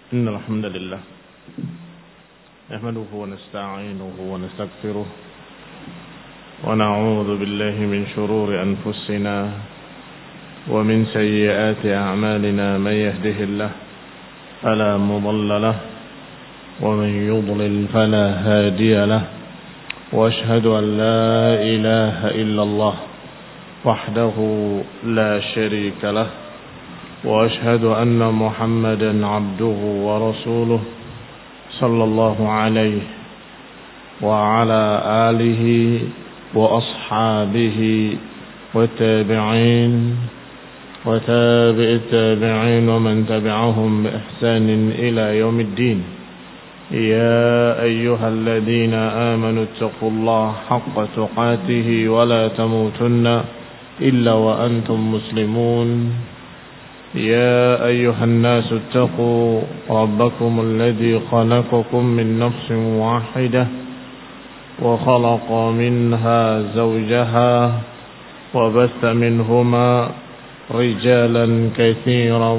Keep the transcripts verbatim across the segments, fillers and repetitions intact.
إن الحمد لله نحمده ونستعينه ونستغفره ونعوذ بالله من شرور أنفسنا ومن سيئات أعمالنا من يهده الله فلا مضل له ومن يضلل فلا هادي له وأشهد أن لا إله إلا الله وحده لا شريك له وأشهد أن محمدا عبده ورسوله صلى الله عليه وعلى آله وأصحابه والتابعين وتابع التابعين ومن تبعهم بإحسان إلى يوم الدين. يا أيها الذين آمنوا اتقوا الله حق تقاته ولا تموتن إلا وأنتم مسلمون. يا أيها الناس اتقوا ربكم الذي خلقكم من نفس واحدة وخلق منها زوجها وبث منهما رجالا كثيرا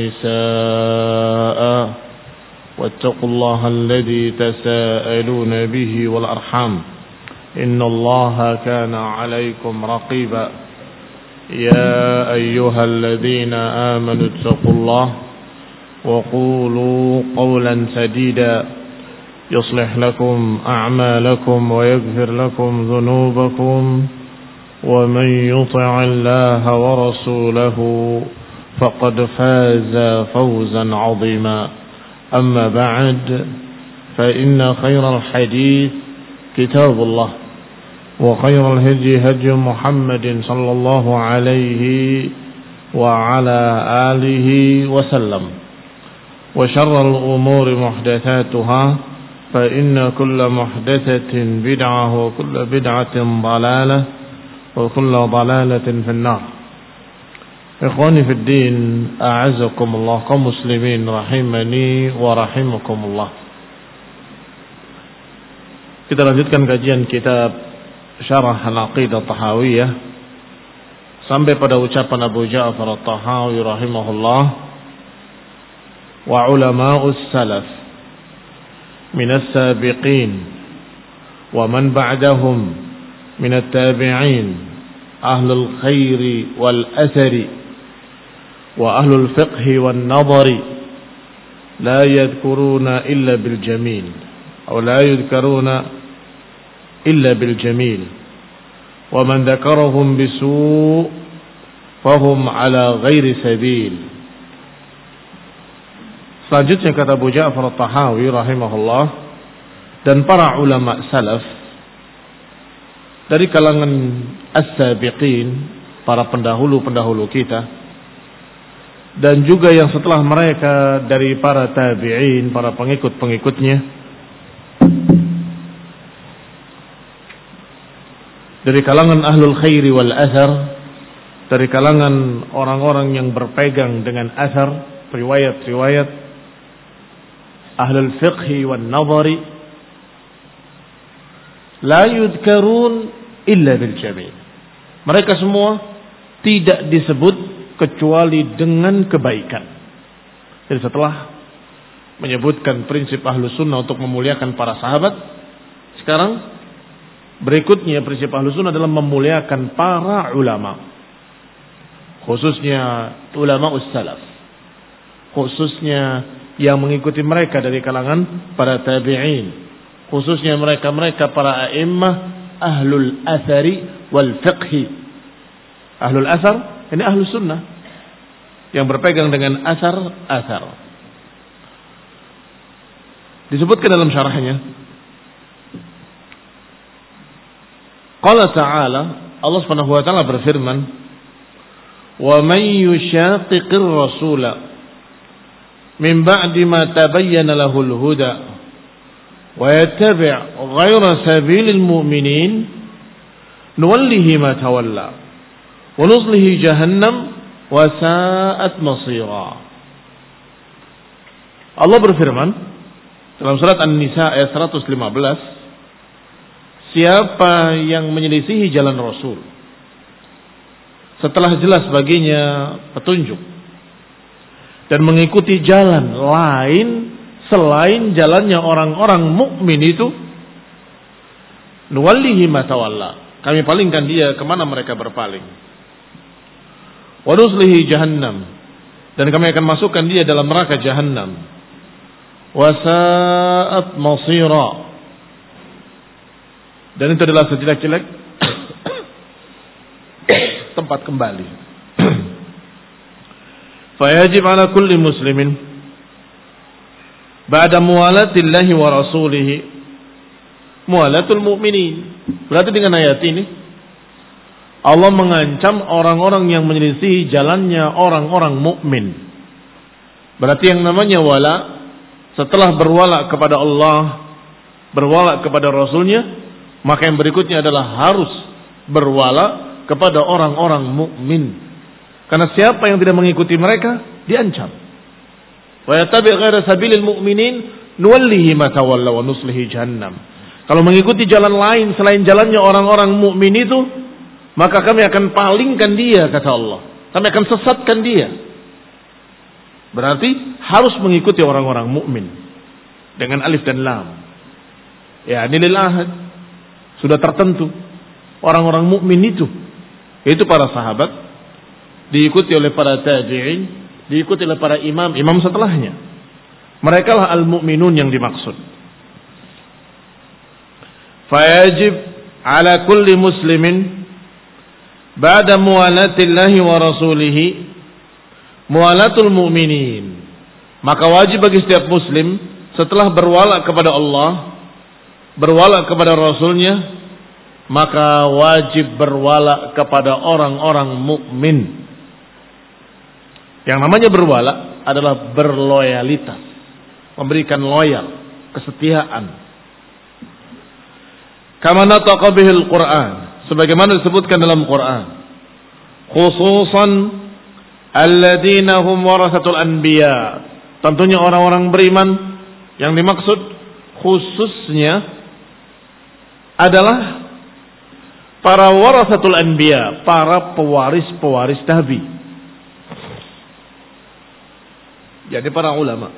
ونساء واتقوا الله الذي تساءلون به والأرحام إن الله كان عليكم رقيبا. يا أيها الذين آمنوا اتقوا الله وقولوا قولا سديدا يصلح لكم أعمالكم ويغفر لكم ذنوبكم ومن يطع الله ورسوله فقد فاز فوزا عظيما. أما بعد فإن خير الحديث كتاب الله وخير الهدي هدي محمد صلى الله عليه وعلى آله وسلم وشر الأمور محدثاتها فإن كل محدثة بدعة وكل بدعة ضلالة وكل ضلالة في النار. إخواني في الدين أعزكم الله كمسلمين رحمني ورحمكم الله. Kita lanjutkan kajian kitab Syarah Al-Aqidah Tahawiyah sampai pada ucapan Abu Ja'far At-Tahawi rahimahullah, wa ulama'us salaf minas sabiqin wa man ba'dahum minat tabi'in ahlul khairi wal athari wa ahlul fiqhi wan nadari la yadhkuruna illa bil jamil aw la yadhkuruna إلا بالجميل ومن ذكرهم بسوء فهم على غير سبيل. Selanjutnya kata Abu Ja'far At-Tahawi rahimahullah, dan para ulama salaf dari kalangan as-sabiqin, para pendahulu-pendahulu kita, dan juga yang setelah mereka dari para tabi'in, para pengikut-pengikutnya, dari kalangan ahlul khairi wal athar, dari kalangan orang-orang yang berpegang dengan athar, riwayat-riwayat, ahlul fiqhi wal nadhari, la yudhkarun illa bil jamil. Mereka semua tidak disebut kecuali dengan kebaikan. Jadi setelah menyebutkan prinsip ahlus sunnah untuk memuliakan para sahabat, sekarang berikutnya prinsip Ahlus Sunnah adalah memuliakan para ulama, khususnya ulama us-salaf, khususnya yang mengikuti mereka dari kalangan para tabi'in, khususnya mereka-mereka para a'immah ahlul athari wal fiqhi. Ahlul athar ini Ahlus Sunnah yang berpegang dengan athar-athar. Disebutkan dalam syarahnya, Qala ta'ala, Allah Subhanahu wa ta'ala berfirman, "Wa man yushaqiqir rasula min ba'di ma tabayyana lahul huda wa yattabi' ghayra sabilil mu'minin nuwallihi ma tawalla wa nuslihi jahannam wa sa'at masira." Allah berfirman dalam surat An-Nisa ayat seratus lima belas, siapa yang menyelisihi jalan Rasul setelah jelas baginya petunjuk dan mengikuti jalan lain selain jalannya orang-orang mukmin itu, nuwallihi ma tawalla, kami palingkan dia kemana mereka berpaling. Wa nuslihi jahannam, dan kami akan masukkan dia dalam neraka jahannam. Wa sa'at masira, dan itu adalah sejelek-jelek tempat kembali. Fayajib ala kulli muslimin ba'da muwalatillahi wa rasulihi muwalatul mu'minin. Berarti dengan ayat ini Allah mengancam orang-orang yang menyelisihi jalannya orang-orang mukmin. Berarti yang namanya wala, setelah berwala kepada Allah, berwala kepada Rasulnya, maka yang berikutnya adalah harus berwala kepada orang-orang mukmin. Karena siapa yang tidak mengikuti mereka diancam. Wa yattabi' ghaira sabilil mu'minin nuwallihi ma tawalla wa nuslihi jahannam. Kalau mengikuti jalan lain selain jalannya orang-orang mukmin itu, maka kami akan palingkan dia, kata Allah. Kami akan sesatkan dia. Berarti harus mengikuti orang-orang mukmin dengan alif dan lam. Ya, nilil ahad sudah tertentu. Orang-orang mukmin itu, yaitu para sahabat, diikuti oleh para tabi'in, diikuti oleh para imam, imam setelahnya. Mereka lah al-mu'minun yang dimaksud. Fayajib ala kulli muslimin ba'da muwalatillahi wa rasulihi muwalatul mu'minin. Maka wajib bagi setiap muslim setelah berwala kepada Allah, berwala kepada Rasulnya, maka wajib berwala kepada orang-orang mukmin. Yang namanya berwala adalah berloyalitas, memberikan loyal, kesetiaan. Kama nataqa bihil Qur'an, sebagaimana disebutkan dalam Quran. Khususan alladzina hum warasatul anbiya. Tentunya orang-orang beriman yang dimaksud khususnya adalah para warasatul anbiya, para pewaris-pewaris nabi. Jadi para ulama.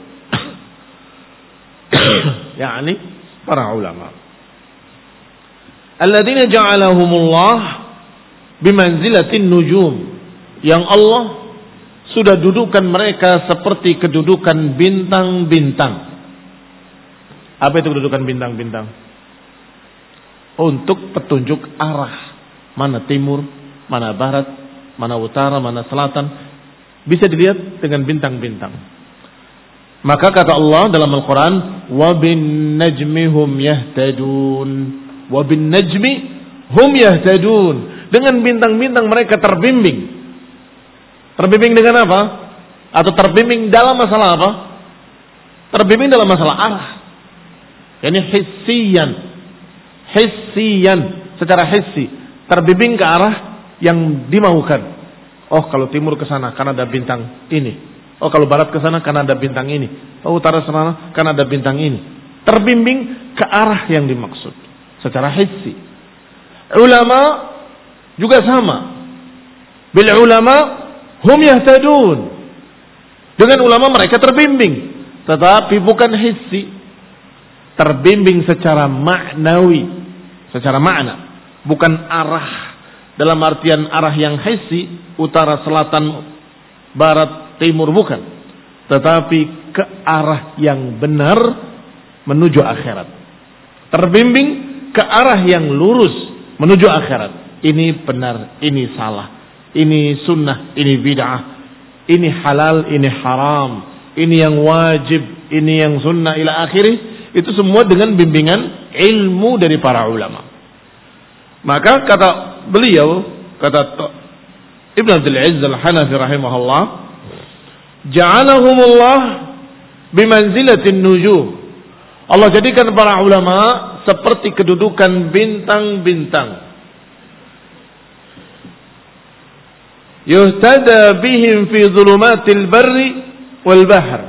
yakni para ulama. Alladzina ja'alahumullah bimanzilatin nujum. Yang Allah sudah dudukan mereka seperti kedudukan bintang-bintang. Apa itu kedudukan bintang-bintang? Untuk petunjuk arah. Mana timur, mana barat, mana utara, mana selatan. Bisa dilihat dengan bintang-bintang. Maka kata Allah dalam Al-Quran, وَبِالنَّجْمِ هُمْ يَهْتَدُونَ وَبِالنَّجْمِ هُمْ يَهْتَدُونَ. Dengan bintang-bintang mereka terbimbing. Terbimbing dengan apa? Atau terbimbing dalam masalah apa? Terbimbing dalam masalah arah. Ini hissiyan. Hissiyan. Secara hissi. Terbimbing ke arah yang dimaukan. Oh, kalau timur ke sana karena ada bintang ini. Oh, kalau barat ke sana karena ada bintang ini. Oh, utara sana karena ada bintang ini. Terbimbing ke arah yang dimaksud secara hissi. Ulama juga sama. Bil ulama hum yahtadun. Dengan ulama mereka terbimbing, tetapi bukan hissi. Terbimbing secara maknawi, secara makna, bukan arah dalam artian arah yang hissi, utara, selatan, barat, timur, bukan, tetapi ke arah yang benar menuju akhirat. Terbimbing ke arah yang lurus menuju akhirat. Ini benar, ini salah, ini sunnah, ini bid'ah, ini halal, ini haram, ini yang wajib, ini yang sunnah ila akhirih. Itu semua dengan bimbingan ilmu dari para ulama. Maka kata beliau, kata Ibn Abdul Aziz Al-Hanafi rahimahullah, ja'alahumullah bimanzilatin nujum. Allah jadikan para ulama seperti kedudukan bintang-bintang. Yuhtada bihim fi dhulumatil barri wal bahr.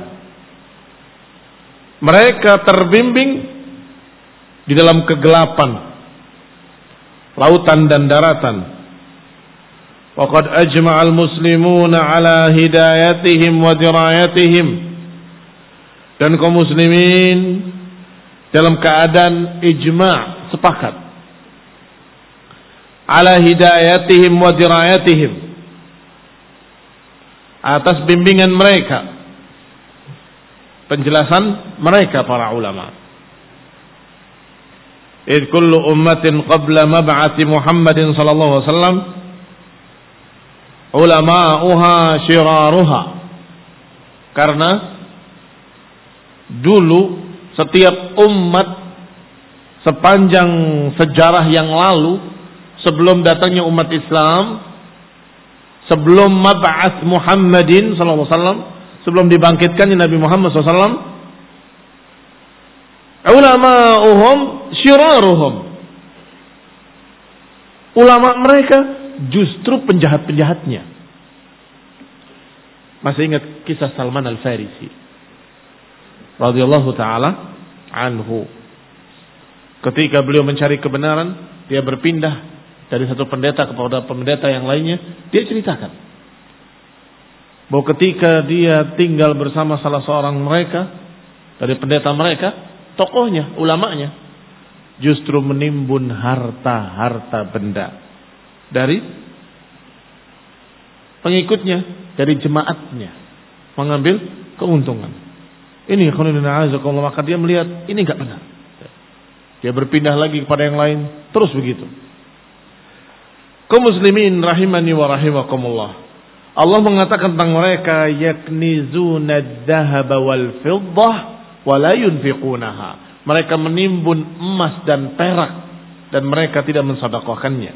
Mereka terbimbing di dalam kegelapan lautan dan daratan. Wa qad ajma'a al-muslimuna ala hidayatihim wa dirayatihim. Dan kaum muslimin dalam keadaan ijma' sepakat ala hidayatihim wa dirayatihim, atas bimbingan mereka, penjelasan mereka para ulama. Id kullu ummatin qabla mab'ati Muhammadin sallallahu alaihi wasallam ulama'uha shiraruha. Karena dulu setiap umat sepanjang sejarah yang lalu, sebelum datangnya umat Islam, sebelum mab'ats Muhammadin sallallahu alaihi wasallam, sebelum dibangkitkannya Nabi Muhammad sallallahu alaihi wasallam, ulama'uhum syiraruhum. Ulama mereka justru penjahat-penjahatnya. Masih ingat kisah Salman Al-Farisi radhiyallahu taala anhu? Ketika beliau mencari kebenaran, dia berpindah dari satu pendeta kepada pendeta yang lainnya. Dia ceritakan bahwa ketika dia tinggal bersama salah seorang mereka dari pendeta mereka, tokohnya, ulamanya, justru menimbun harta-harta benda dari pengikutnya, dari jemaatnya, mengambil keuntungan. Ini khonidina azakumullah, maka dia melihat ini enggak benar. Dia berpindah lagi kepada yang lain, terus begitu. Kaum muslimin rahimani wa rahimakumullah, Allah mengatakan tentang mereka, yaknizuna adh-dhahaba wal fiddah wa la yunfiqunaha. Mereka menimbun emas dan perak dan mereka tidak mensedekahkannya.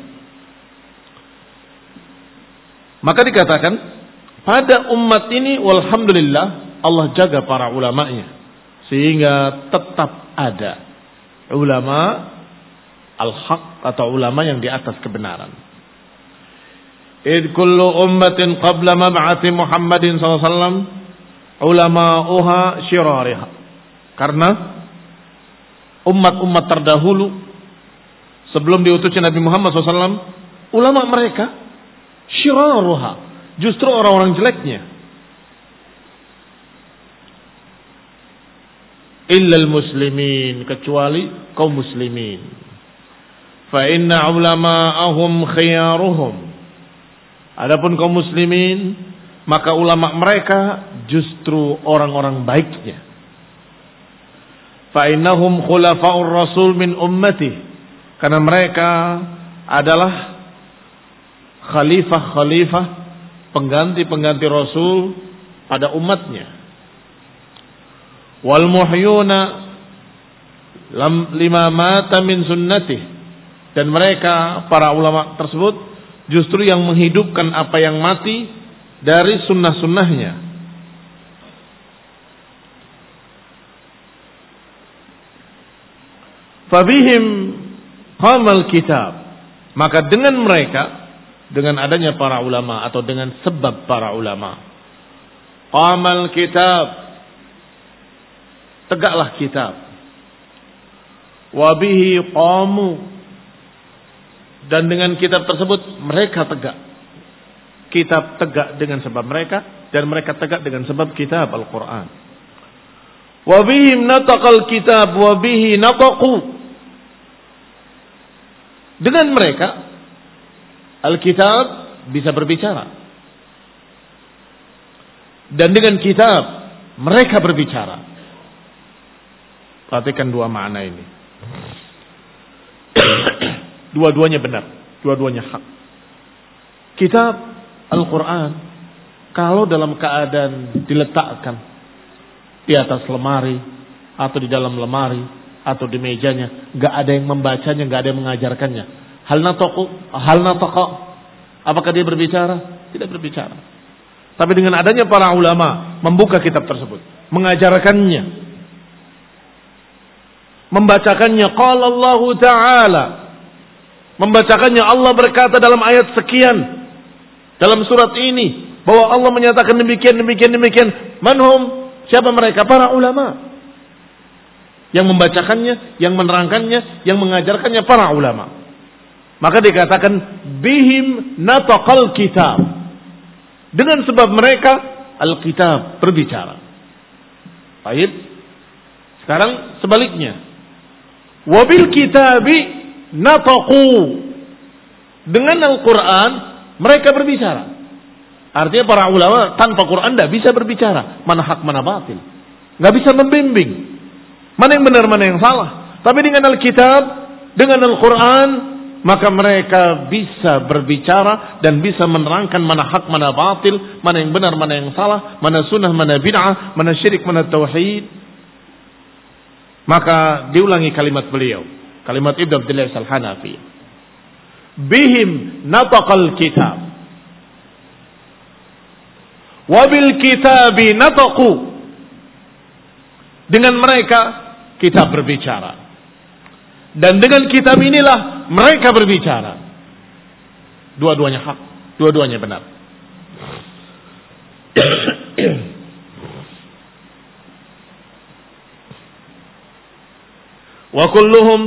Maka dikatakan pada umat ini walhamdulillah Allah jaga para ulamanya sehingga tetap ada ulama al-haq atau ulama yang di atas kebenaran. Id kullu ummatin qabla mab'ati Muhammadin sallallahu alaihi wasallam ulama'uha syirariha. Karena umat-umat terdahulu sebelum diutusnya Nabi Muhammad sallallahu alaihi wasallam, ulama mereka syiraruha, justru orang-orang jeleknya. Illal muslimin, kecuali kaum muslimin. Fa inna ulama'ahum khiyaruhum. Adapun kaum muslimin, maka ulama mereka justru orang-orang baiknya. Fa innahum khulafa'ur rasul min ummati. Karena mereka adalah khalifah-khalifah, pengganti-pengganti rasul pada umatnya. Wal muhyuna lam lima mata min sunnatih. Dan mereka para ulama tersebut justru yang menghidupkan apa yang mati dari sunnah-sunnahnya. Fabihim qamal kitab. Maka dengan mereka, dengan adanya para ulama atau dengan sebab para ulama, qamal kitab, tegaklah kitab. Wabihi qamu, dan dengan kitab tersebut mereka tegak. Kitab tegak dengan sebab mereka, dan mereka tegak dengan sebab kitab Al-Quran. Wabihim nataqal kitab, wabihi nataqu. Dengan mereka Al-Kitab bisa berbicara, dan dengan kitab mereka berbicara. Perhatikan dua makna ini. Dua-duanya benar, dua-duanya hak. Kitab Al-Quran kalau dalam keadaan diletakkan di atas lemari atau di dalam lemari atau di mejanya, nggak ada yang membacanya, nggak ada yang mengajarkannya. Hal nataqa, hal nataqa, apakah dia berbicara? Tidak berbicara. Tapi dengan adanya para ulama membuka kitab tersebut, mengajarkannya, membacakannya, qala Allah Ta'ala, membacakannya, Allah berkata dalam ayat sekian, dalam surat ini, bahwa Allah menyatakan demikian, demikian, demikian. Manhum, siapa mereka? Para ulama. Yang membacakannya, yang menerangkannya, yang mengajarkannya para ulama. Maka dikatakan bihim nataqal kitab. Dengan sebab mereka Alkitab berbicara. Baik. Sekarang sebaliknya. Wabil kitabi nataqu. Dengan Al-Quran mereka berbicara. Artinya para ulama tanpa Quran tidak bisa berbicara. Mana hak mana batil. Nggak bisa membimbing. Mana yang benar mana yang salah. Tapi dengan Alkitab, dengan Al-Quran, maka mereka bisa berbicara dan bisa menerangkan mana hak, mana batil, mana yang benar, mana yang salah, mana sunnah, mana bid'ah, mana syirik, mana tauhid. Maka diulangi kalimat beliau, kalimat Ibnu Abdillah Al-Hanafi. Bihim nataqal kitab. Wabil kitabi nataqu. Dengan mereka kitab berbicara. Dan dengan kitab inilah mereka berbicara. Dua-duanya hak, dua-duanya benar. Wa kulluhum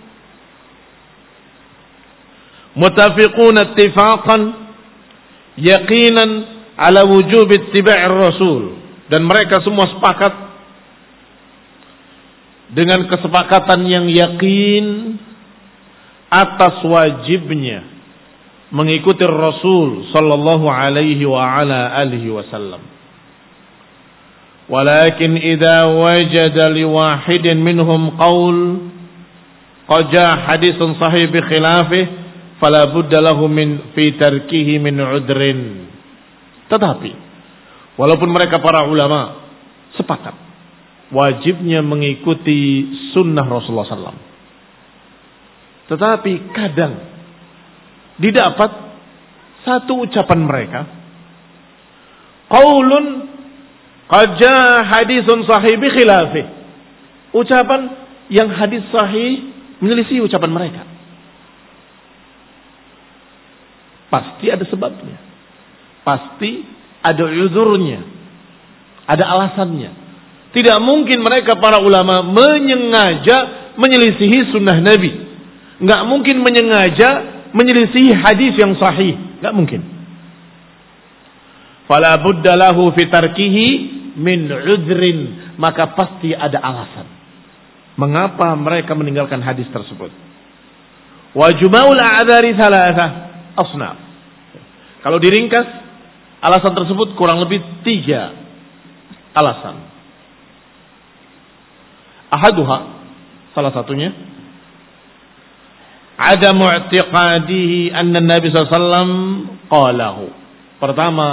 mutafiqun ittifaqan yaqinan ala wujub ittiba'ir rasul. Dan mereka semua sepakat dengan kesepakatan yang yakin atas wajibnya mengikuti Rasul sallallahu alaihi wa ala alihi wasallam. Walakin idza wajada liwahidin minhum qaul qad jaa haditsun sahih bi khilafih fala budda lahu min fi tarkihi min udrin. Tetapi walaupun mereka para ulama sepakat wajibnya mengikuti sunnah Rasulullah sallallahu alaihi wasallam, tetapi kadang didapat satu ucapan mereka, qaulun qad jaa haditsun sahih bi khilafih, ucapan yang hadis sahih menyelisih ucapan mereka. Pasti ada sebabnya, pasti ada uzurnya, ada alasannya. Tidak mungkin mereka para ulama menyengaja menyelisihi sunnah Nabi. Nggak mungkin menyengaja menyelisihi hadis yang sahih. Nggak mungkin. Fala budda lahu fi tarkihi min udhrin. Maka pasti ada alasan. Mengapa mereka meninggalkan hadis tersebut. Wa juma'ul a'dzari thalatha asnaf. Kalau diringkas, alasan tersebut kurang lebih tiga alasan. Ahaduha, salah satunya, ada mu'tiqadihi anna Nabi sallallahu alaihi wasallam qalahu. Pertama,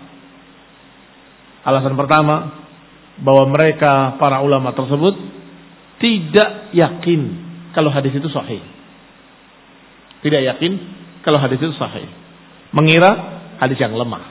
alasan pertama, bahwa mereka para ulama tersebut tidak yakin kalau hadis itu sahih. Tidak yakin kalau hadis itu sahih. Mengira hadis yang lemah.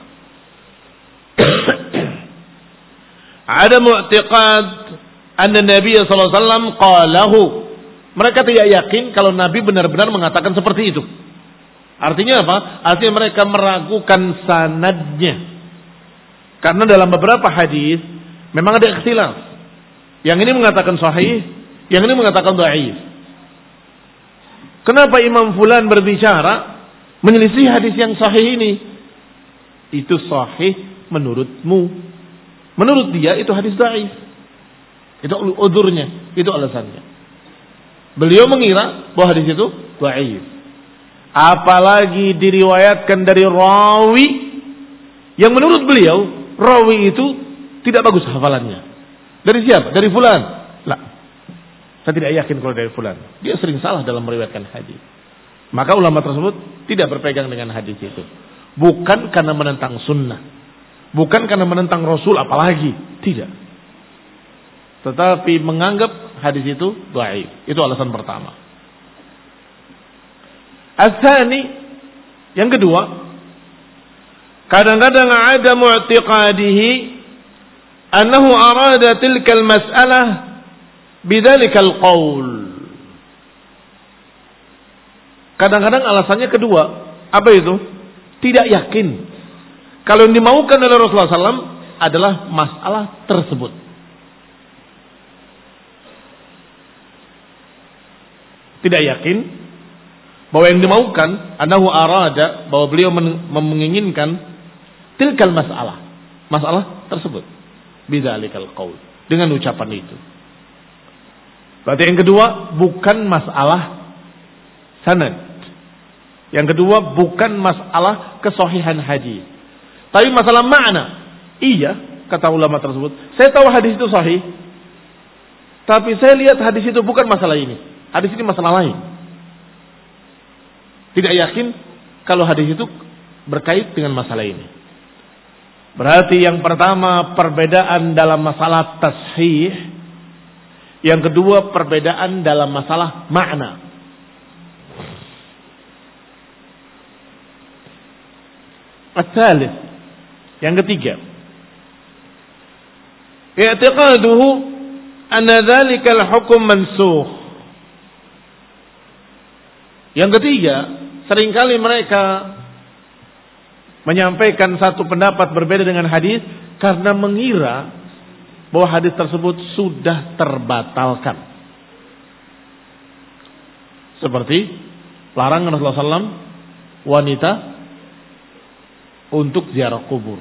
Ada mu'tiqad anna Nabi sallallahu alaihi wasallam qalahu. Mereka tidak yakin kalau Nabi benar-benar mengatakan seperti itu. Artinya apa? Artinya mereka meragukan sanadnya. Karena dalam beberapa hadis memang ada ikhtilaf. Yang ini mengatakan sahih, yang ini mengatakan dhaif. Kenapa Imam Fulan berbicara menyelisih hadis yang sahih ini? Itu sahih menurutmu. Menurut dia itu hadis dhaif. Itu udhurnya, itu alasannya. Beliau mengira bahwa hadis itu dhaif. Apalagi diriwayatkan dari rawi yang menurut beliau rawi itu tidak bagus hafalannya. Dari siapa? Dari fulan. Lah. Saya tidak yakin kalau dari fulan. Dia sering salah dalam meriwayatkan hadis. Maka ulama tersebut tidak berpegang dengan hadis itu. Bukan karena menentang sunnah. Bukan karena menentang Rasul apalagi. Tidak. Tetapi menganggap hadis itu dhaif. Itu alasan pertama. As-tsani, yang kedua, kadang-kadang ada mu'tiqadihi annahu arada tilkal mas'alah bidzalikal qaul. Kadang-kadang alasannya kedua, apa itu? Tidak yakin kalau yang dimaukan oleh Rasulullah sallallahu alaihi wasallam adalah masalah tersebut. Tidak yakin Bahwa yang dimaukan anahu arada, bahwa beliau menginginkan tilkal masalah, masalah tersebut, bidzalikal qaul, dengan ucapan itu. Berarti yang kedua bukan masalah sanad. Yang kedua bukan masalah kesahihan hadis. Tapi masalah makna. Iya, kata ulama tersebut, saya tahu hadis itu sahih, tapi saya lihat hadis itu bukan masalah ini. Hadis ini masalah lain. Tidak yakin kalau hadis itu berkait dengan masalah ini. Berarti yang pertama perbedaan dalam masalah tashih. Yang kedua perbedaan dalam masalah makna. Al-thalith, yang ketiga, i'tiqaduhu anna dzalika al-hukm mansukh. Yang ketiga, seringkali mereka menyampaikan satu pendapat berbeda dengan hadis karena mengira bahwa hadis tersebut sudah terbatalkan. Seperti larangan Rasulullah shallallahu alaihi wasallam wanita untuk ziarah kubur.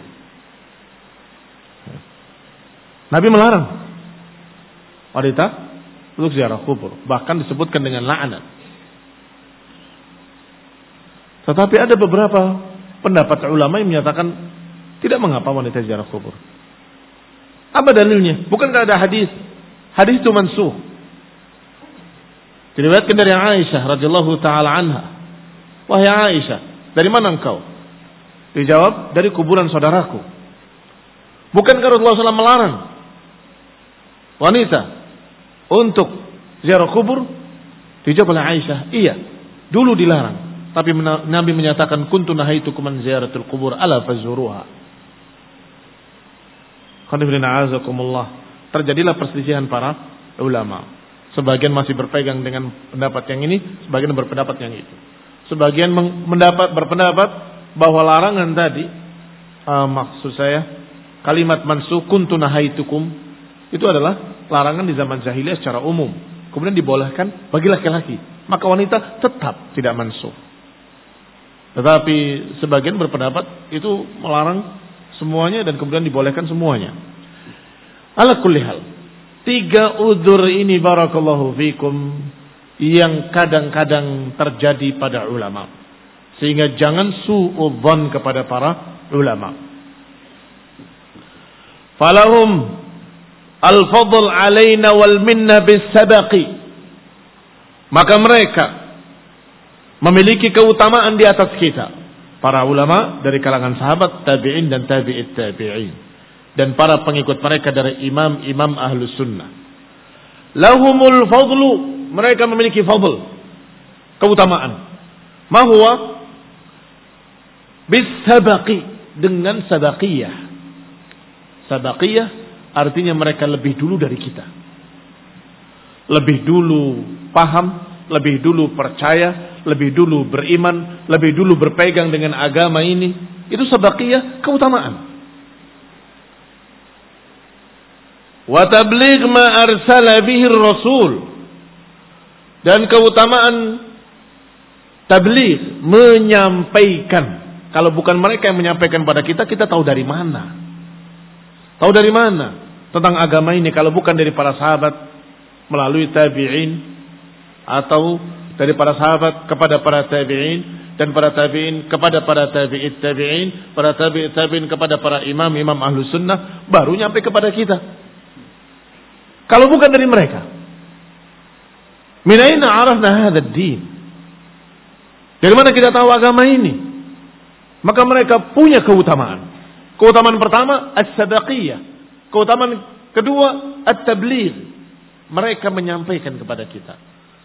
Nabi melarang wanita untuk ziarah kubur, bahkan disebutkan dengan laknat. Tetapi ada beberapa pendapat ulama yang menyatakan tidak mengapa wanita ziarah kubur. Apa dalilnya? Bukankah ada hadis? Hadis itu mansukh. Diriwayatkan dari Aisyah radhiyallahu taala anha. Wahai Aisyah, dari mana engkau? Dijawab, dari kuburan saudaraku. Bukankah Rasulullah shallallahu alaihi wasallam melarang wanita untuk ziarah kubur? Dijawab oleh Aisyah, iya, dulu dilarang. Tapi Nabi menyatakan kuntu nahaitukum an ziyaratul qubur ala fazuruha. Terjadilah perselisihan para ulama. Sebagian masih berpegang dengan pendapat yang ini, sebagian berpendapat yang itu. Sebagian mendapat berpendapat bahwa larangan tadi, uh, maksud saya kalimat mansukh kuntu nahaitukum itu adalah larangan di zaman jahiliyah secara umum. Kemudian dibolehkan bagi laki-laki, maka wanita tetap tidak mansukh. Tetapi sebagian berpendapat itu melarang semuanya dan kemudian dibolehkan semuanya. Ala kulli hal, tiga udzur ini barakallahu fikum yang kadang-kadang terjadi pada ulama, sehingga jangan suudzon kepada para ulama. Falahum al-fadl alaina wal minna bis sabaqi, maka mereka memiliki keutamaan di atas kita, para ulama dari kalangan sahabat, tabi'in dan tabi'it tabi'in, dan para pengikut mereka dari imam-imam ahlus sunnah. Lahumul fadlu, mereka memiliki fadl, keutamaan. Mahuwa bis sabaqi, dengan sabaqiyah. Sabaqiyah artinya mereka lebih dulu dari kita, lebih dulu paham, lebih dulu percaya, lebih dulu beriman, lebih dulu berpegang dengan agama ini. Itu sabaqiyah, keutamaan. Wa tabligh ma arsala bihi Rasul, dan keutamaan tabligh, menyampaikan. Kalau bukan mereka yang menyampaikan pada kita, kita tahu dari mana? Tahu dari mana tentang agama ini kalau bukan dari para sahabat melalui tabi'in, atau dari para sahabat kepada para tabi'in, dan para tabi'in kepada para tabi'it tabi'in, para tabi'it tabi'in kepada para imam-imam ahlus sunnah, baru nyampe kepada kita. Kalau bukan dari mereka, min aina arafna hadzal din? Dari mana kita tahu agama ini? Maka mereka punya keutamaan. Keutamaan pertama as-sabaqiyah, keutamaan kedua at-tabligh, mereka menyampaikan kepada kita.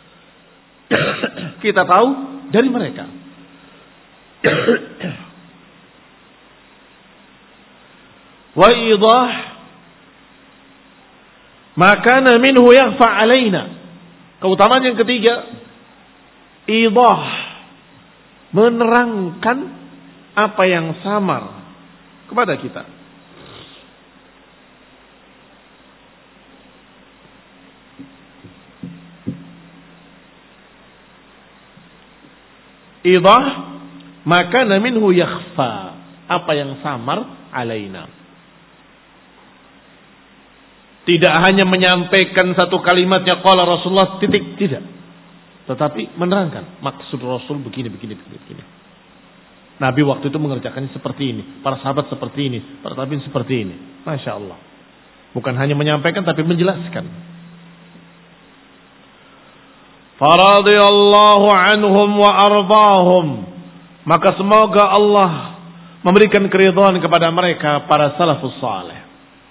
Kita tahu dari mereka. Wa idah ma kana minhu yakhfa alaina. Keutamaan yang ketiga, idah, menerangkan apa yang samar kepada kita. idah maka minhu yakhfa, apa yang samar alaina. Tidak hanya menyampaikan satu kalimatnya qala Rasulullah titik, tidak. Tetapi menerangkan maksud Rasul begini begini begini begini. Nabi waktu itu mengerjakannya seperti ini, para sahabat seperti ini, para tabi'in seperti ini. Masya Allah. Bukan hanya menyampaikan tapi menjelaskan. Faradiyallahu anhum wa ardahum. Maka semoga Allah memberikan keridhaan kepada mereka, para salafus saleh.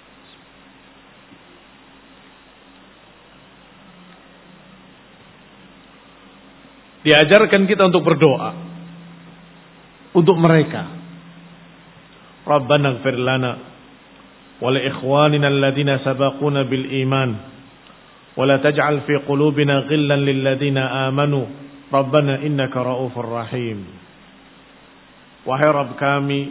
Diajarkan kita untuk berdoa untuk mereka. Rabbana ighfir lana wa li ikhwanina alladhina sabaquna bil iman wa la taj'al fi qulubina ghillan lil ladzina amanu Rabbana innaka raufur rahim. Wahai Rabb kami,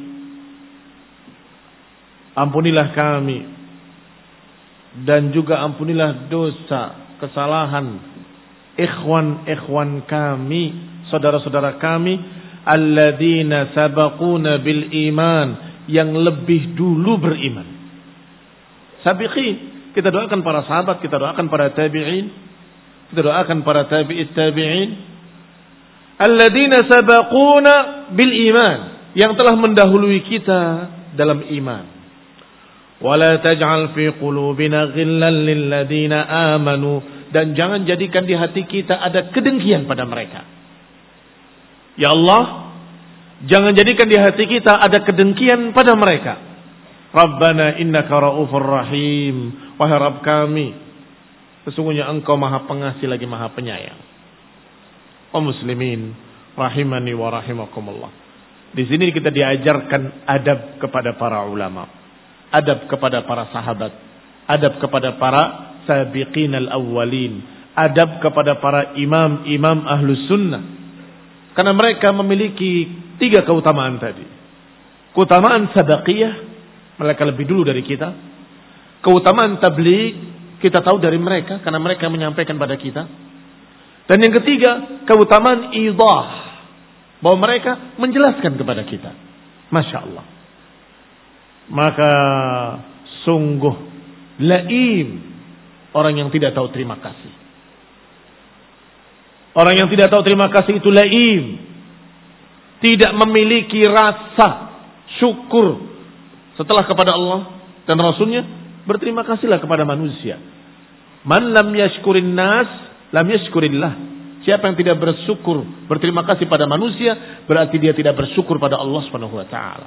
ampunilah kami dan juga ampunilah dosa, kesalahan ikhwan-ikhwan kami, saudara-saudara kami alladzina sabaquna bil iman, yang lebih dulu beriman. Sabiqin, kita doakan para sahabat, kita doakan para tabi'in, kita doakan para tabi'it tabi'in. Alladzina sabaquna bil iman, yang telah mendahului kita dalam iman. Wala taj'al fi qulubina ghillan lil ladzina amanu, dan jangan jadikan di hati kita ada kedengkian pada mereka. Ya Allah, jangan jadikan di hati kita ada kedengkian pada mereka. Rabbana innaka raufur rahim. Wahai Rabb kami, sesungguhnya Engkau Maha Pengasih lagi Maha Penyayang. Kaum muslimin rahimani wa rahimakumullah. Di sini kita diajarkan adab kepada para ulama, adab kepada para sahabat, adab kepada para sabiqin al-awwalin, adab kepada para imam-imam ahlus sunnah. Karena mereka memiliki tiga keutamaan tadi. Keutamaan sadaqiyah, mereka lebih dulu dari kita. Keutamaan tabligh, kita tahu dari mereka karena mereka menyampaikan pada kita. Dan yang ketiga, keutamaan idah, bahwa mereka menjelaskan kepada kita. Masya Allah. Maka sungguh laim orang yang tidak tahu terima kasih. Orang yang tidak tahu terima kasih itu laim. Tidak memiliki rasa syukur setelah kepada Allah dan Rasulnya. Berterima kasihlah kepada manusia. Man lam yashkurin nas lam yashkurillah. Siapa yang tidak bersyukur, berterima kasih pada manusia, berarti dia tidak bersyukur pada Allah Subhanahu wa taala.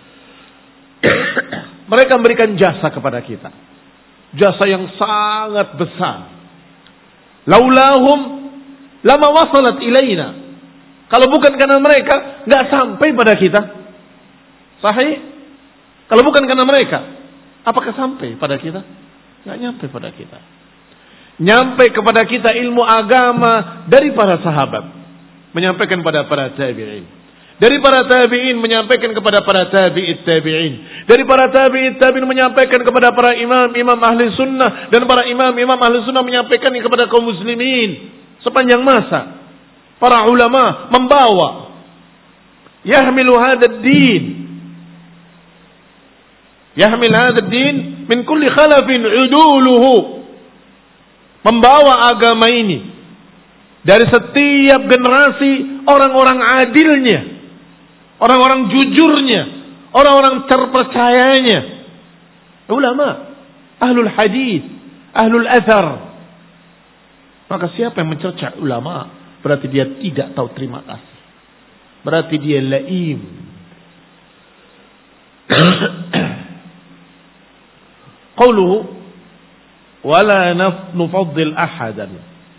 Mereka memberikan jasa kepada kita. Jasa yang sangat besar. Laulahum lama wasalat ilaina. Kalau bukan karena mereka, nggak sampai pada kita. Sahih? Kalau bukan karena mereka, apakah sampai pada kita? Nggak nyampe pada kita. Nyampe kepada kita ilmu agama dari para sahabat, menyampaikan kepada para tabi'in. Dari para tabi'in menyampaikan kepada para tabi'it tabi'in. Dari para tabi'it tabi'in menyampaikan kepada para imam-imam ahli sunnah. Dan para imam-imam ahli sunnah menyampaikan kepada kaum muslimin. Sepanjang masa para ulama membawa yahmilu hadzal din yahmil hadzal din min kulli khalafin uduluhu, membawa agama ini dari setiap generasi orang-orang adilnya, orang-orang jujurnya, orang-orang terpercayanya, ulama ahlul hadis, ahlul athar. Maka siapa yang mencerca ulama, berarti dia tidak tahu terima kasih. Berarti dia laim. Qauluhu wala nufaddil ahadan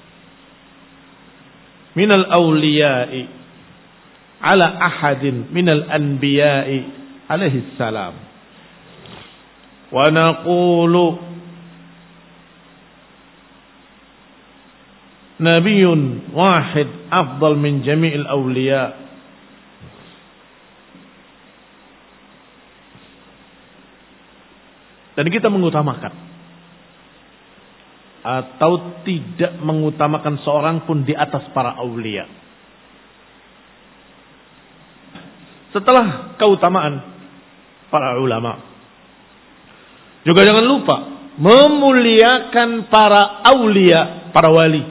minal awliya'i ala ahadin minal anbiya'i alaihi salam. Wa naqulu Nabiun wahid afdal min jami'il awliya. Dan kita mengutamakan atau tidak mengutamakan seorang pun di atas para awliya. setelah keutamaan para ulama, juga jangan lupa memuliakan para aulia, para wali.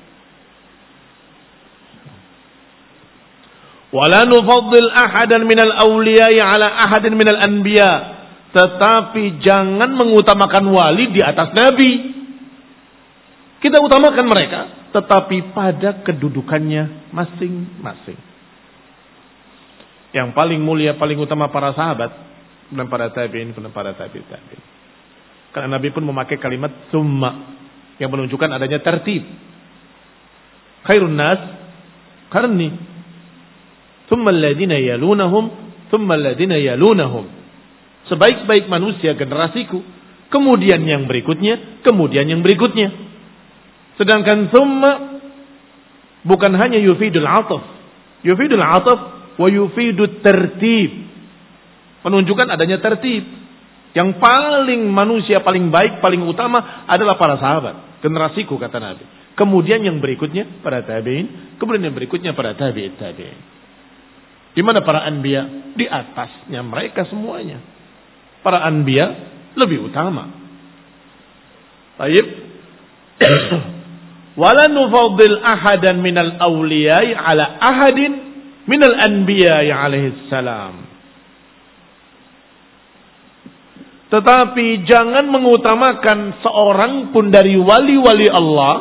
Wala nufaddil ahadan minal awliya'i ala ahadin minal anbiya. Tetapi jangan mengutamakan wali di atas nabi. Kita utamakan mereka, tetapi pada kedudukannya masing-masing. Yang paling mulia, paling utama para sahabat, dan para tabi'in, dan para tabi'in tabi'in. Karena Nabi pun memakai kalimat summa, yang menunjukkan adanya tertib. Khairun nas qarni, thumma alladhina yalunahum, thumma alladhina yalunahum. Sebaik-baik manusia generasiku, kemudian yang berikutnya, kemudian yang berikutnya. Sedangkan thumma bukan hanya yufidul ataf, yufidul ataf wa yufidut tertib, menunjukkan adanya tertib. Yang paling manusia paling baik, paling utama adalah para sahabat, generasiku kata Nabi. Kemudian yang berikutnya para tabi'in, kemudian yang berikutnya para tabi'in tabi'in. Di mana para anbiya? Di atasnya mereka semuanya. Para anbiya lebih utama. Baik. Wala nufaddil ahadan minal awliya'i ala ahadin minal anbiya'i alaihi salam. Tetapi jangan mengutamakan seorang pun dari wali-wali Allah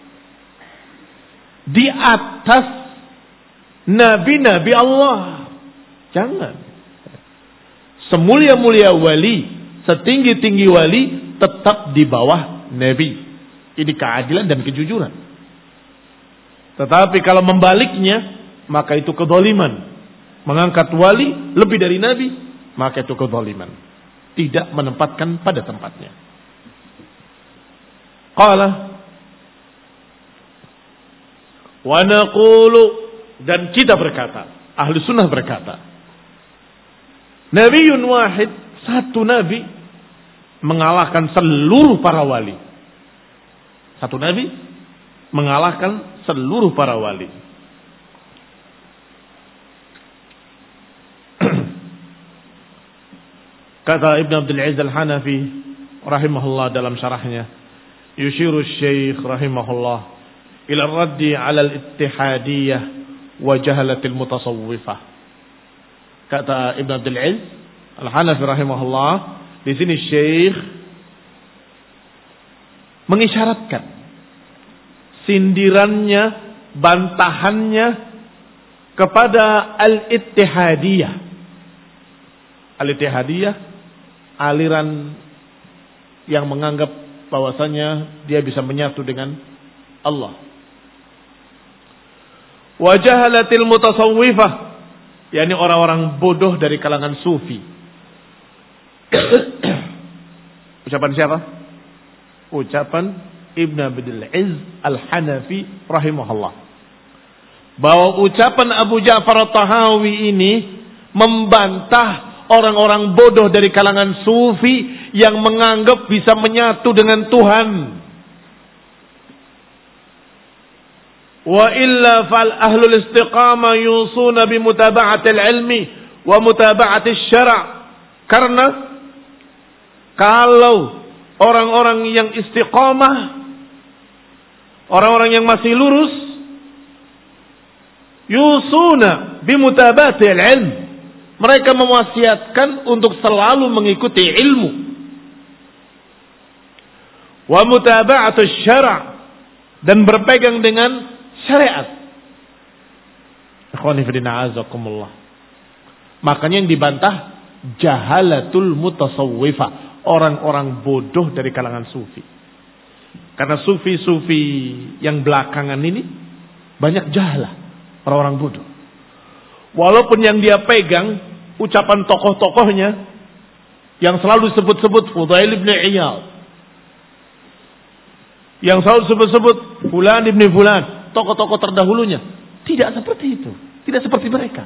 di atas nabi-nabi Allah. Jangan. Semulia-mulia wali, setinggi-tinggi wali, tetap di bawah nabi. Ini keadilan dan kejujuran. Tetapi kalau membaliknya, maka itu kezaliman. Mengangkat wali lebih dari nabi, maka itu kezaliman. Tidak menempatkan pada tempatnya. Qala wa naqulu, dan kita berkata, ahli sunnah berkata, Nabiyyun wahid, satu nabi mengalahkan seluruh para wali. Satu nabi mengalahkan seluruh para wali. Kata Ibn Abdul Aziz Al-Hanafi rahimahullah dalam syarahnya, yushiru Syekh rahimahullah ila raddi ala al-ittihadiyah wa jahalatil mutasawwifah. Kata Ibn Abdul Aziz Al-Hanafi rahimahullah, di sini Syekh mengisyaratkan sindirannya, bantahannya kepada al-ittihadiyah. Al-ittihadiyah, aliran yang menganggap bahwasanya dia bisa menyatu dengan Allah. Wa jahalatil mutasawwifah, yakni orang-orang bodoh dari kalangan sufi. Ucapan siapa? Ucapan Ibn Abdul Aziz Al-Hanafi rahimahullah. Bahwa ucapan Abu Ja'far At-Tahawi ini membantah orang-orang bodoh dari kalangan sufi yang menganggap bisa menyatu dengan Tuhan. Wa illa fal ahlul istiqamah yusuna bi mutaba'atil ilmi wa mutaba'atil syara'. Karena kalau orang-orang yang istiqamah, orang-orang yang masih lurus, yusuna bimutaba'atil ilm, mereka mewasiatkan untuk selalu mengikuti ilmu. Wa mutaba'atus syara', dan berpegang dengan syariat. Ikhwani fillah azakumullah. Makanya yang dibantah jahalatul mutasawwifah, orang-orang bodoh dari kalangan sufi. Karena sufi-sufi yang belakangan ini banyak jahalah, orang-orang bodoh. Walaupun yang dia pegang ucapan tokoh-tokohnya yang selalu disebut-sebut Fudail ibn Iyad, yang selalu disebut-sebut Fulan ibn Fulan, tokoh-tokoh terdahulunya, tidak seperti itu, tidak seperti mereka.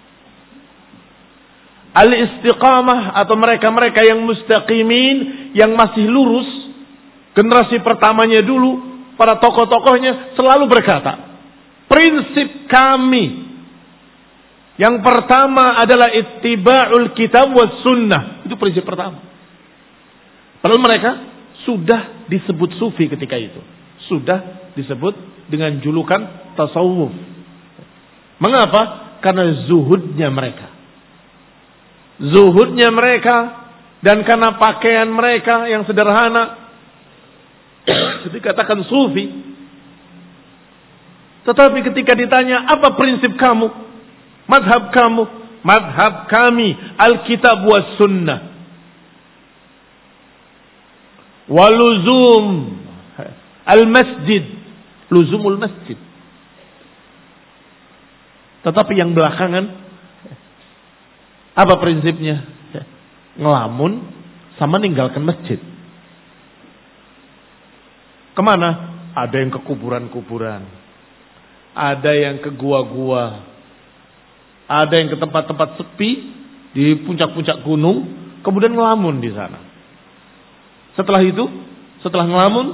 Al-istiqamah atau mereka-mereka yang mustaqimin, yang masih lurus, generasi pertamanya dulu, para tokoh-tokohnya selalu berkata, prinsip kami Yang pertama adalah ittiba'ul kitab was sunnah. Itu prinsip pertama. Padahal mereka sudah disebut sufi ketika itu. Sudah disebut dengan julukan tasawuf. Mengapa? Karena zuhudnya mereka. Zuhudnya mereka dan karena pakaian mereka yang sederhana. Dikatakan sufi. Tetapi ketika ditanya, apa prinsip kamu? Madhab kamu? Madhab kami Alkitab was sunnah. Waluzum al-masjid. Luzumul masjid. Tetapi yang belakangan, apa prinsipnya? Ngelamun sama ninggalkan masjid. Kemana? Ada yang ke kuburan-kuburan. Ada yang ke gua-gua. Ada yang ke tempat-tempat sepi di puncak-puncak gunung, kemudian ngelamun di sana. Setelah itu, setelah ngelamun,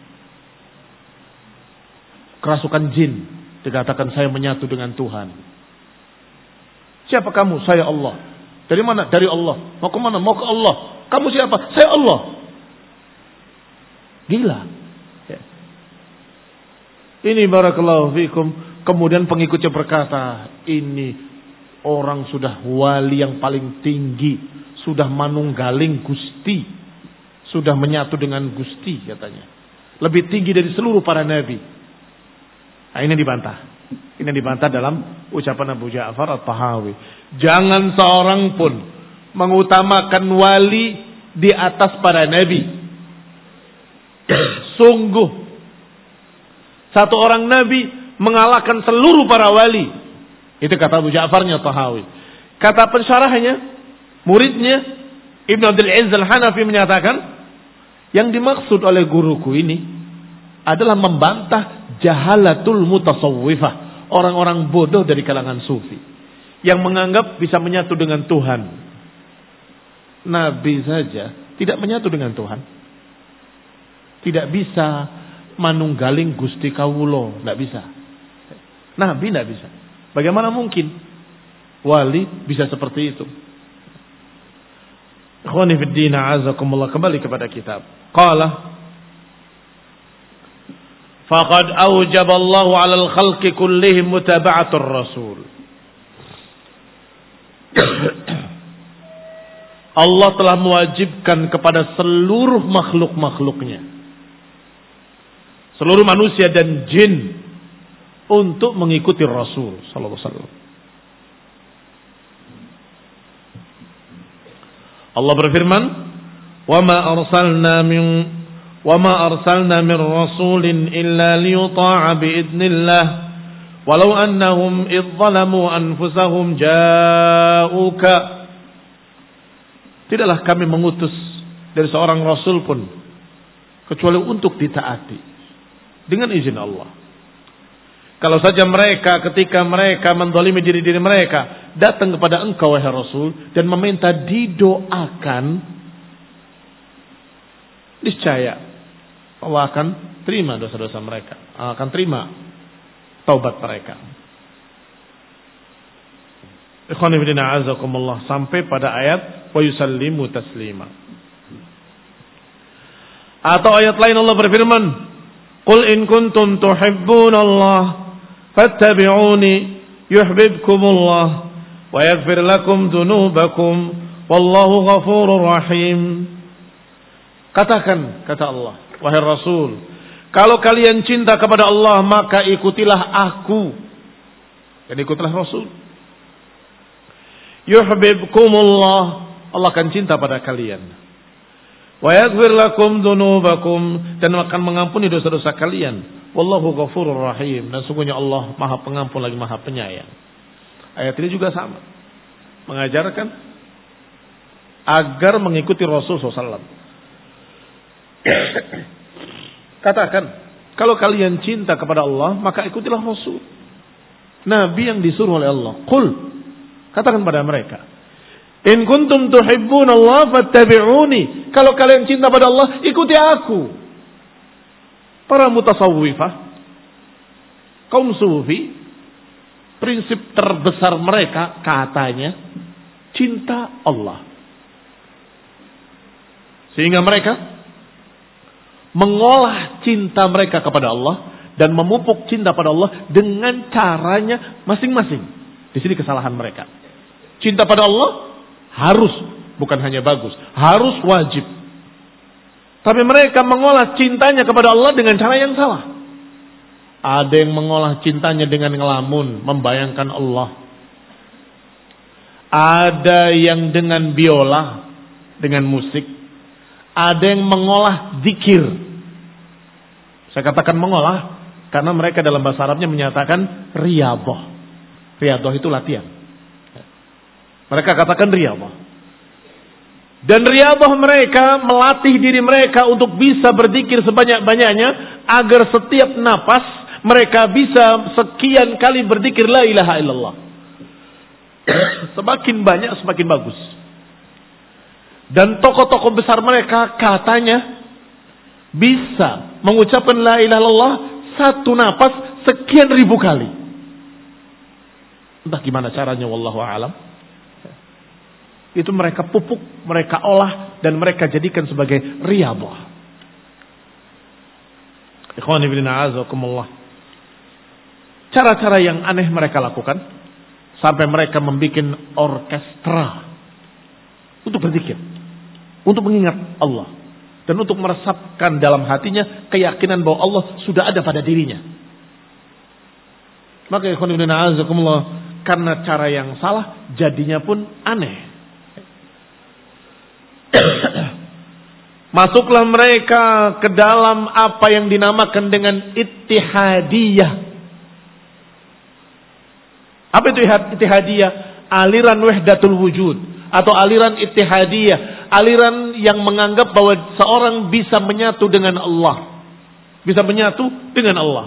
kerasukan jin. Dikatakan saya menyatu dengan Tuhan. Siapa kamu? Saya Allah. Dari mana? Dari Allah. Mau ke mana? Mau ke Allah. Kamu siapa? Saya Allah. Gila. Ya. Ini barakallahu fikum. Kemudian pengikutnya berkata, ini orang sudah wali yang paling tinggi. Sudah manunggaling Gusti. Sudah menyatu dengan Gusti katanya. Lebih tinggi dari seluruh para nabi. Nah, ini dibantah. Ini dibantah dalam ucapan Abu Ja'far At-Tahawi. Jangan seorang pun mengutamakan wali di atas para nabi. Sungguh satu orang nabi mengalahkan seluruh para wali. Itu kata Abu Ja'farnya At-Tahawi. Kata pensyarahnya, muridnya Ibn Abdul Aziz Al-Hanafi menyatakan, yang dimaksud oleh guruku ini adalah membantah jahalatul mutasawwifah, orang-orang bodoh dari kalangan sufi yang menganggap bisa menyatu dengan Tuhan. Nabi saja tidak menyatu dengan Tuhan. Tidak bisa manunggaling Gusti Kawulo, tidak bisa. Nabi tidak bisa. Bagaimana mungkin wali bisa seperti itu? Ikhwani fid din, a'azakumullah, kembali kepada kitab. Qala faqad awjaba Allahu 'alal khalqi kullihim mutaba'atur rasul. Allah telah mewajibkan kepada seluruh makhluk-makhluknya, seluruh manusia dan jin, untuk mengikuti Rasul sallallahu alaihi wasallam. Allah berfirman, "Wa ma arsalna min وَمَا أَرْسَلْنَا مِنْ رَسُولٍ إِلَّا لِيُطَاعَ بِإِذْنِ اللَّهِ وَلَوْ أَنَّهُمْ إِذْ ظَلَمُوا أَنفُسَهُمْ جَاءُوكَ." Tidaklah kami mengutus dari seorang rasul pun kecuali untuk ditaati dengan izin Allah. Kalau saja mereka ketika mereka menzalimi diri-diri mereka datang kepada engkau wahai Rasul dan meminta didoakan, niscaya Allah akan terima dosa-dosa mereka, akan terima taubat mereka. Ikhwani fillah azakumullah, sampai pada ayat wa yusallimu taslima. Atau ayat lain Allah berfirman, "Qul in kuntum tuhibbunallah fattabi'uni yuhibbukumullah wa yaghfir lakum dzunubakum wallahu ghafurur rahim." Katakan, kata Allah, wahai Rasul, kalau kalian cinta kepada Allah, maka ikutilah aku dan ikutilah Rasul. Yuhibbukumullah, Allah akan cinta pada kalian. Wa yaghfir lakum dzunubakum, dan akan mengampuni dosa-dosa kalian. Wallahu ghafurur rahim, dan sungguhnya Allah Maha Pengampun lagi Maha Penyayang. Ayat ini juga sama, mengajarkan agar mengikuti Rasul sallallahu alaihi wasallam. Katakan, kalau kalian cinta kepada Allah, maka ikutilah Rasul, Nabi yang disuruh oleh Allah. Qul, katakan pada mereka, in kuntum tuhibbunallah fattabi'uni. Kalau kalian cinta pada Allah, ikuti aku. Para mutasawwifah, kaum sufi, prinsip terbesar mereka katanya cinta Allah. Sehingga mereka mengolah cinta mereka kepada Allah dan memupuk cinta pada Allah dengan caranya masing-masing. Di sini kesalahan mereka. Cinta pada Allah harus, bukan hanya bagus, harus wajib. Tapi mereka mengolah cintanya kepada Allah dengan cara yang salah. Ada yang mengolah cintanya dengan ngelamun, membayangkan Allah. Ada yang dengan biola, dengan musik. Ada yang mengolah zikir. Saya katakan mengolah karena mereka dalam bahasa Arabnya menyatakan riyadhah. Riyadhah itu latihan. Mereka katakan riyadhah. Dan riyadhah mereka melatih diri mereka untuk bisa berzikir sebanyak-banyaknya agar setiap napas mereka bisa sekian kali berzikir la ilaha illallah. Semakin banyak semakin bagus. Dan tokoh-tokoh besar mereka katanya bisa mengucapkan la ilaha illallah satu napas sekian ribu kali. Entah gimana caranya, wallahu a'lam. Itu mereka pupuk, mereka olah dan mereka jadikan sebagai riyadhah. Ikhwani fillah azakumullah. Cara-cara yang aneh mereka lakukan sampai mereka membuat orkestra untuk berzikir, untuk mengingat Allah dan untuk meresapkan dalam hatinya keyakinan bahwa Allah sudah ada pada dirinya. Maka ikhwan ibn a'azakumullah, karena cara yang salah jadinya pun aneh. Masuklah mereka ke dalam apa yang dinamakan dengan ittihadiyah. Apa itu ittihadiyah? Aliran wahdatul wujud atau aliran ittihadiyah, aliran yang menganggap bahwa seorang bisa menyatu dengan Allah, bisa menyatu dengan Allah.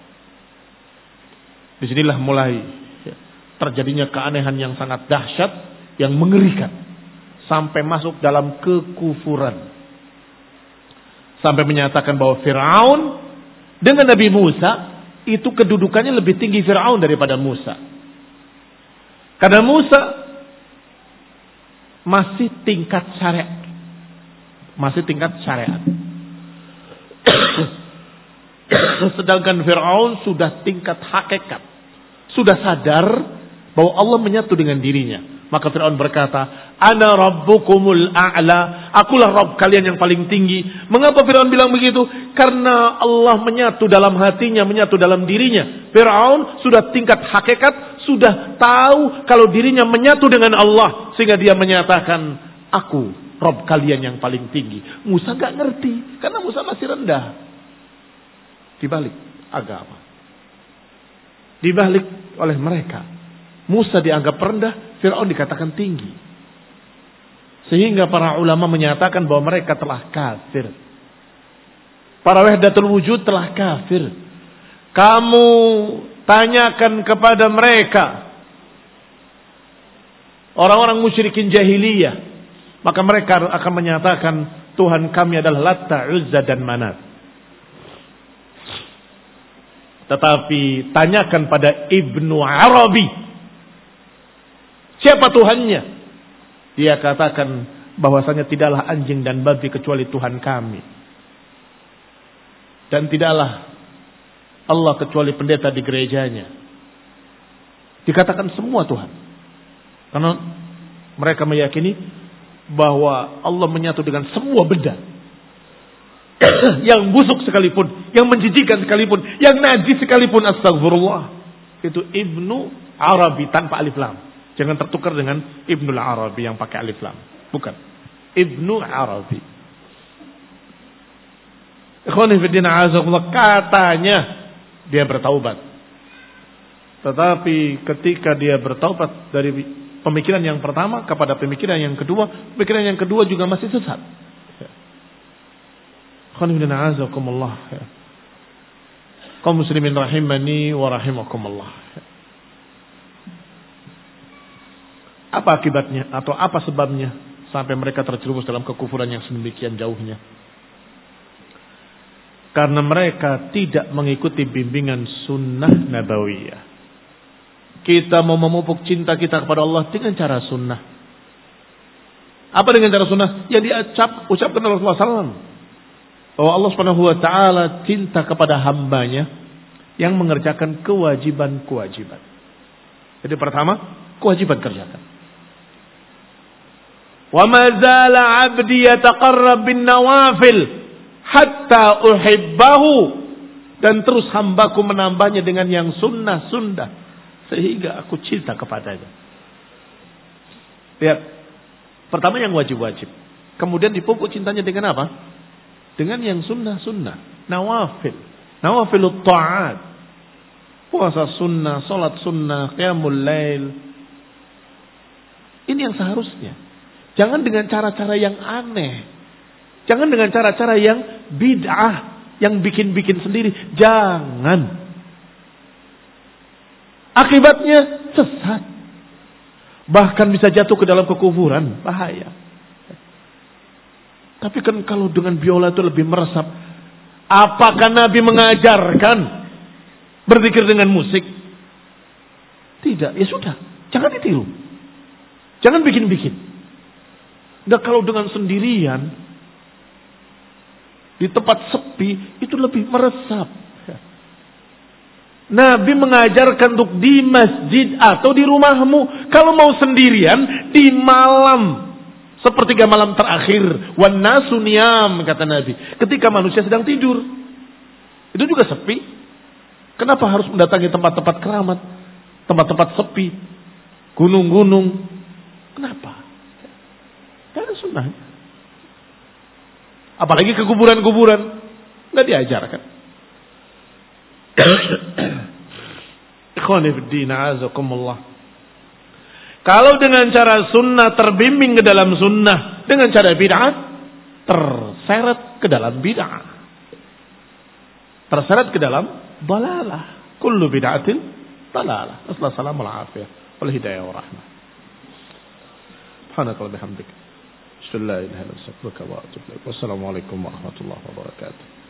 Disinilah mulai terjadinya keanehan yang sangat dahsyat, yang mengerikan, sampai masuk dalam kekufuran, sampai menyatakan bahwa Fir'aun dengan Nabi Musa itu kedudukannya lebih tinggi Fir'aun daripada Musa. Karena Musa masih tingkat syariat, masih tingkat syariat. Sedangkan Fir'aun sudah tingkat hakikat, sudah sadar bahwa Allah menyatu dengan dirinya. Maka Fir'aun berkata, Ana rabbukumul a'la, akulah Rabb kalian yang paling tinggi. Mengapa Fir'aun bilang begitu? Karena Allah menyatu dalam hatinya, menyatu dalam dirinya. Fir'aun sudah tingkat hakikat, sudah tahu kalau dirinya menyatu dengan Allah, sehingga dia menyatakan, aku Rabb kalian yang paling tinggi. Musa gak ngerti, karena Musa masih rendah dibalik agama, dibalik oleh mereka. Musa dianggap rendah, Fir'aun dikatakan tinggi. Sehingga para ulama menyatakan bahwa mereka telah kafir. Para wahdatul wujud telah kafir. Kamu tanyakan kepada mereka, orang-orang musyrikin jahiliyah, maka mereka akan menyatakan Tuhan kami adalah Latta, Uzza dan Manat. Tetapi tanyakan pada Ibnu Arabi, siapa Tuhannya? Dia katakan bahwasanya tidaklah anjing dan babi kecuali Tuhan kami. Dan tidaklah Allah kecuali pendeta di gerejanya. Dikatakan semua Tuhan. Karena mereka meyakini bahwa Allah menyatu dengan semua benda. Yang busuk sekalipun, yang menjijikan sekalipun, yang najis sekalipun, astagfirullah. Itu Ibnu Arabi tanpa alif lam. Jangan tertukar dengan Ibnul Arabi yang pakai alif lam. Bukan. Ibnu Arabi. Ikhwani fillah azakumullah, katanya dia bertaubat. Tetapi ketika dia bertaubat dari pemikiran yang pertama kepada pemikiran yang kedua, pemikiran yang kedua juga masih sesat. Ikhwani fillah azakumullah. Kaum muslimin rahimani wa rahimakumullah. Apa akibatnya atau apa sebabnya sampai mereka terjerumus dalam kekufuran yang sedemikian jauhnya? Karena mereka tidak mengikuti bimbingan sunnah nabawiyah. kita mau memupuk cinta kita kepada Allah dengan cara sunnah. Apa dengan cara sunnah? Yang diucap, ucapkan Rasulullah sallallahu alaihi wasallam. Bahwa Allah subhanahu wa ta'ala cinta kepada hambanya yang mengerjakan kewajiban-kewajiban. Jadi pertama, kewajiban kerjakan. Wa ma zala 'abdi yataqarrab bin nawafil hatta uhibbahu, dan terus hambaku menambahnya dengan yang sunnah-sunnah sehingga aku cinta kepadanya. Lihat, pertama yang wajib-wajib, kemudian dipupuk cintanya dengan apa? Dengan yang sunnah-sunnah, nawafil, nawafilut ta'at, puasa sunnah, salat sunnah, qiyamul lail. Ini yang seharusnya. Jangan dengan cara-cara yang aneh. Jangan dengan cara-cara yang bid'ah, yang bikin-bikin sendiri. Jangan. Akibatnya sesat. Bahkan bisa jatuh ke dalam kekufuran. Bahaya. Tapi kan kalau dengan biola itu lebih meresap. Apakah Nabi mengajarkan berzikir dengan musik? Tidak. Ya sudah. Jangan ditiru. Jangan bikin-bikin. Nah, kalau dengan sendirian di tempat sepi itu lebih meresap. Nabi mengajarkan untuk di masjid atau di rumahmu. Kalau mau sendirian di malam sepertiga malam terakhir, wan nasu niyam, kata Nabi, ketika manusia sedang tidur. Itu juga sepi. Kenapa harus mendatangi tempat-tempat keramat, tempat-tempat sepi, gunung-gunung? Kenapa? Tidak ada sunnah. Apalagi ke kuburan-kuburan, nggak diajarkan. Ikhwani fid din, a'azakumullah. Kalau dengan cara sunnah terbimbing ke dalam sunnah, dengan cara bid'ah terseret ke dalam bid'ah, terseret ke dalam dalalah. Kullu bid'atin dalalah. Assalamualaikum warahmatullahi wabarakatuh. Wal hidayah wa rahmah. Subhanaka wa bihamdika. Asyhadu an la ilaha illa anta astaghfiruka wa atubu ilaik. Wassalamualaikum warahmatullahi wabarakatuh.